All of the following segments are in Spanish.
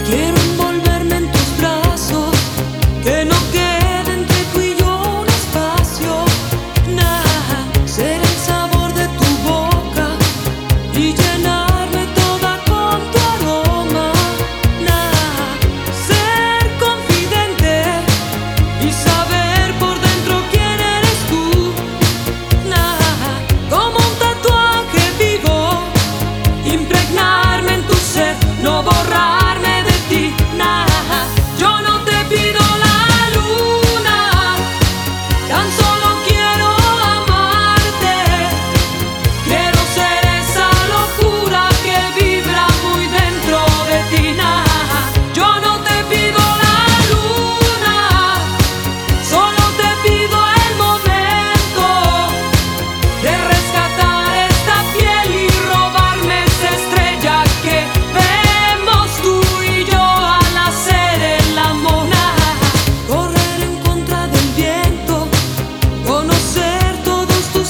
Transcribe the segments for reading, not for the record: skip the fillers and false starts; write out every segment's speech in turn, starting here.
Quiero envolverme en tus brazos, que no quede entre tú y yo un espacio. Nah, ser el sabor de tu boca y llenarme toda con tu aroma. Nah, ser confidente y saber por dentro quién eres tú. Nah, como un tatuaje vivo, impregnarme en tu ser, no borrarme de ti. Nah, yo no te pido la luna, tan solo quiero amarte. Quiero ser esa locura que vibra muy dentro de ti. Nah, yo no te pido la luna, solo te pido el momento de rescatar esta piel y robarme esa estrella que vemos tú y yo al hacer el amor. Nah, correr en contra del viento, conocer todos tus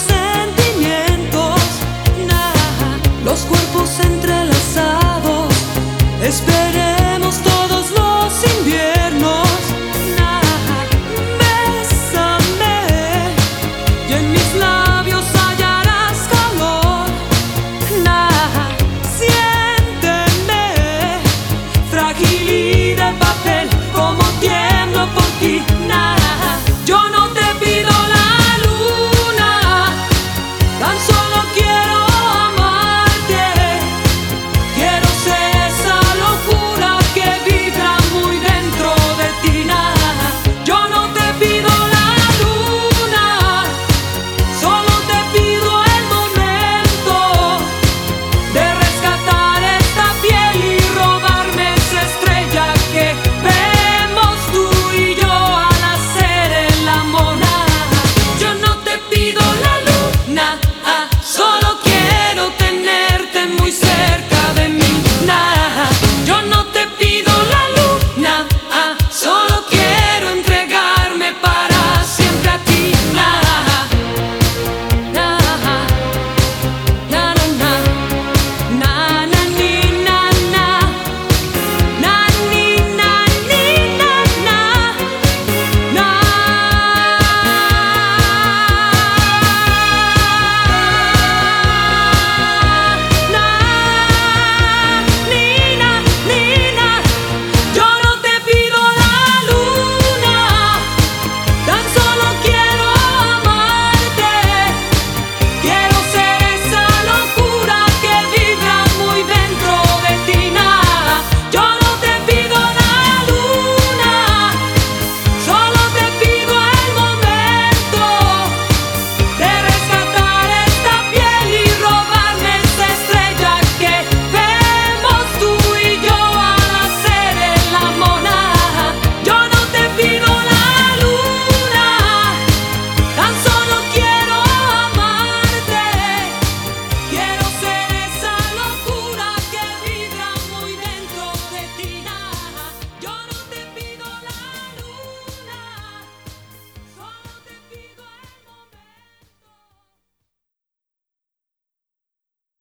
sentimientos. Nah, los cuerpos entrelazados, esperando